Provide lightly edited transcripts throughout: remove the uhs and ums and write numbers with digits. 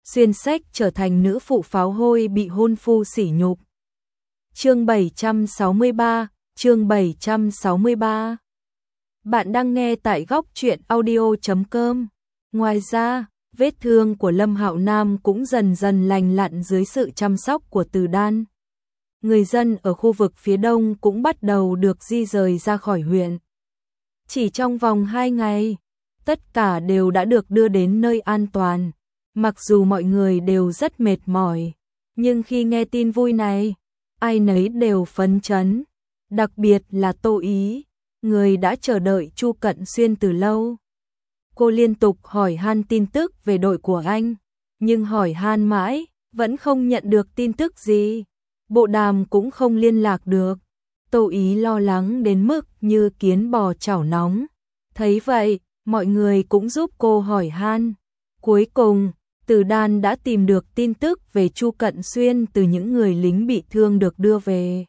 xuyên sách trở thành nữ phụ pháo hôi bị hôn phu sỉ nhục. Chương 763, chương 763. Bạn đang nghe tại góc truyện audio.com. Ngoài ra, vết thương của Lâm Hạo Nam cũng dần dần lành lặn dưới sự chăm sóc của Từ Đan. Người dân ở khu vực phía đông cũng bắt đầu được di rời ra khỏi huyện. Chỉ trong vòng 2 ngày, tất cả đều đã được đưa đến nơi an toàn. Mặc dù mọi người đều rất mệt mỏi, nhưng khi nghe tin vui này, ai nấy đều phấn chấn. Đặc biệt là Tô Ý, người đã chờ đợi Chu Cận Xuyên từ lâu. Cô liên tục hỏi han tin tức về đội của anh, nhưng hỏi han mãi, vẫn không nhận được tin tức gì. Bộ đàm cũng không liên lạc được. Tô Ý lo lắng đến mức như kiến bò chảo nóng. Thấy vậy, mọi người cũng giúp cô hỏi han. Cuối cùng, Từ Đan đã tìm được tin tức về Chu Cận Xuyên từ những người lính bị thương được đưa về.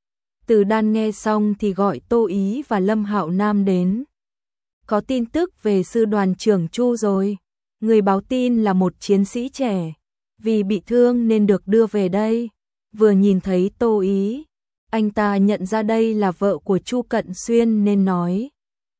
Từ Đan nghe xong thì gọi Tô Ý và Lâm Hạo Nam đến. Có tin tức về sư đoàn trưởng Chu rồi. Người báo tin là một chiến sĩ trẻ, vì bị thương nên được đưa về đây. Vừa nhìn thấy Tô Ý, anh ta nhận ra đây là vợ của Chu Cận Xuyên nên nói.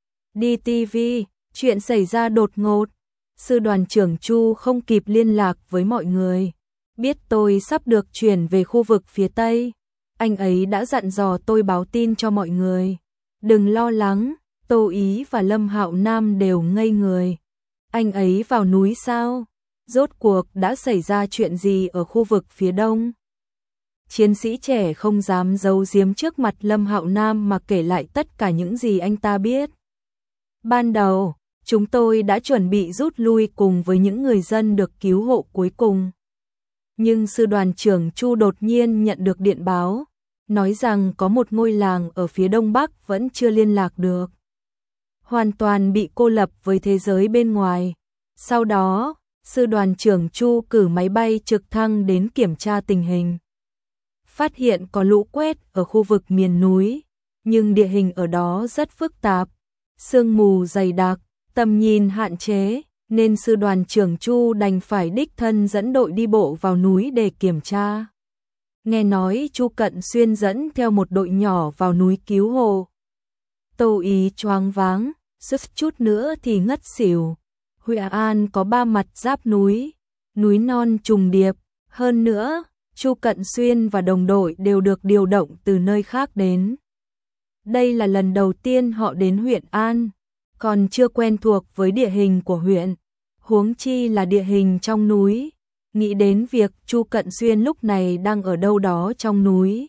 Đi TV, chuyện xảy ra đột ngột. Sư đoàn trưởng Chu không kịp liên lạc với mọi người. Biết tôi sắp được chuyển về khu vực phía Tây. Anh ấy đã dặn dò tôi báo tin cho mọi người. Đừng lo lắng, Tô Ý và Lâm Hạo Nam đều ngây người. Anh ấy vào núi sao? Rốt cuộc đã xảy ra chuyện gì ở khu vực phía Đông? Chiến sĩ trẻ không dám giấu giếm trước mặt Lâm Hạo Nam mà kể lại tất cả những gì anh ta biết. Ban đầu, chúng tôi đã chuẩn bị rút lui cùng với những người dân được cứu hộ cuối cùng. Nhưng sư đoàn trưởng Chu đột nhiên nhận được điện báo, nói rằng có một ngôi làng ở phía đông bắc vẫn chưa liên lạc được. Hoàn toàn bị cô lập với thế giới bên ngoài. Sau đó, sư đoàn trưởng Chu cử máy bay trực thăng đến kiểm tra tình hình. Phát hiện có lũ quét ở khu vực miền núi, nhưng địa hình ở đó rất phức tạp, sương mù dày đặc, tầm nhìn hạn chế, nên sư đoàn trưởng Chu đành phải đích thân dẫn đội đi bộ vào núi để kiểm tra. Nghe nói Chu Cận Xuyên dẫn theo một đội nhỏ vào núi cứu hộ. Tô Ý choáng váng, suýt chút nữa thì ngất xỉu. Huệ An có 3 mặt giáp núi, núi non trùng điệp, hơn nữa, Chu Cận Xuyên và đồng đội đều được điều động từ nơi khác đến. Đây là lần đầu tiên họ đến huyện An, còn chưa quen thuộc với địa hình của huyện, huống chi là địa hình trong núi. Nghĩ đến việc Chu Cận Xuyên lúc này đang ở đâu đó trong núi,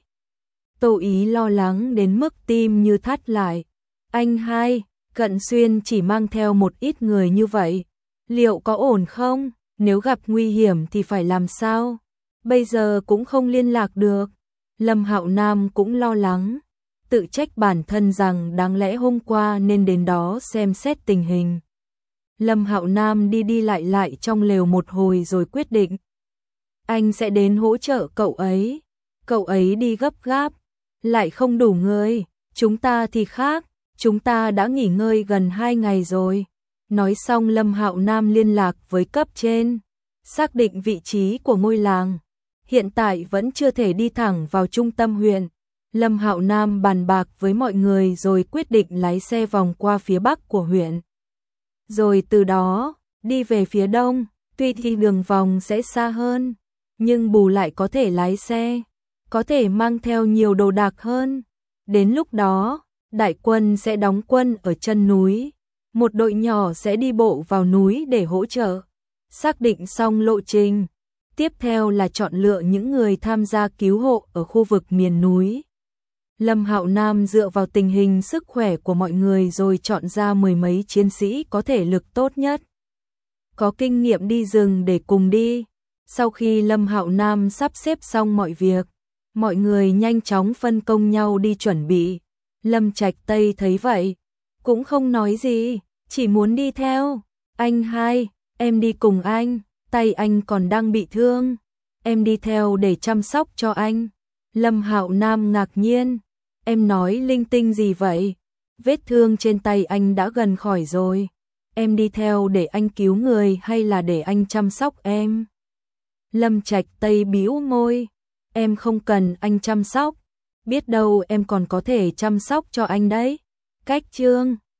Tô Ý lo lắng đến mức tim như thắt lại. Anh hai, Cận Xuyên chỉ mang theo một ít người như vậy, liệu có ổn không? Nếu gặp nguy hiểm thì phải làm sao? Bây giờ cũng không liên lạc được. Lâm Hạo Nam cũng lo lắng, tự trách bản thân rằng đáng lẽ hôm qua nên đến đó xem xét tình hình. Lâm Hạo Nam đi đi lại lại trong lều một hồi rồi quyết định. Anh sẽ đến hỗ trợ cậu ấy. Cậu ấy đi gấp gáp, lại không đủ người. Chúng ta thì khác, chúng ta đã nghỉ ngơi gần 2 ngày rồi. Nói xong Lâm Hạo Nam liên lạc với cấp trên, xác định vị trí của ngôi làng. Hiện tại vẫn chưa thể đi thẳng vào trung tâm huyện. Lâm Hạo Nam bàn bạc với mọi người rồi quyết định lái xe vòng qua phía bắc của huyện. Rồi từ đó, đi về phía đông, tuy thì đường vòng sẽ xa hơn, nhưng bù lại có thể lái xe, có thể mang theo nhiều đồ đạc hơn. Đến lúc đó, đại quân sẽ đóng quân ở chân núi, một đội nhỏ sẽ đi bộ vào núi để hỗ trợ. Xác định xong lộ trình, tiếp theo là chọn lựa những người tham gia cứu hộ ở khu vực miền núi. Lâm Hạo Nam dựa vào tình hình sức khỏe của mọi người rồi chọn ra 10 mấy chiến sĩ có thể lực tốt nhất, có kinh nghiệm đi rừng để cùng đi. Sau khi Lâm Hạo Nam sắp xếp xong mọi việc, mọi người nhanh chóng phân công nhau đi chuẩn bị. Lâm Trạch Tây thấy vậy, cũng không nói gì, chỉ muốn đi theo. Anh hai, em đi cùng anh, tay anh còn đang bị thương, em đi theo để chăm sóc cho anh. Lâm Hạo Nam ngạc nhiên, em nói linh tinh gì vậy? Vết thương trên tay anh đã gần khỏi rồi, em đi theo để anh cứu người hay là để anh chăm sóc em? Lâm Trạch Tây bĩu môi, em không cần anh chăm sóc, biết đâu em còn có thể chăm sóc cho anh đấy. Cách Chương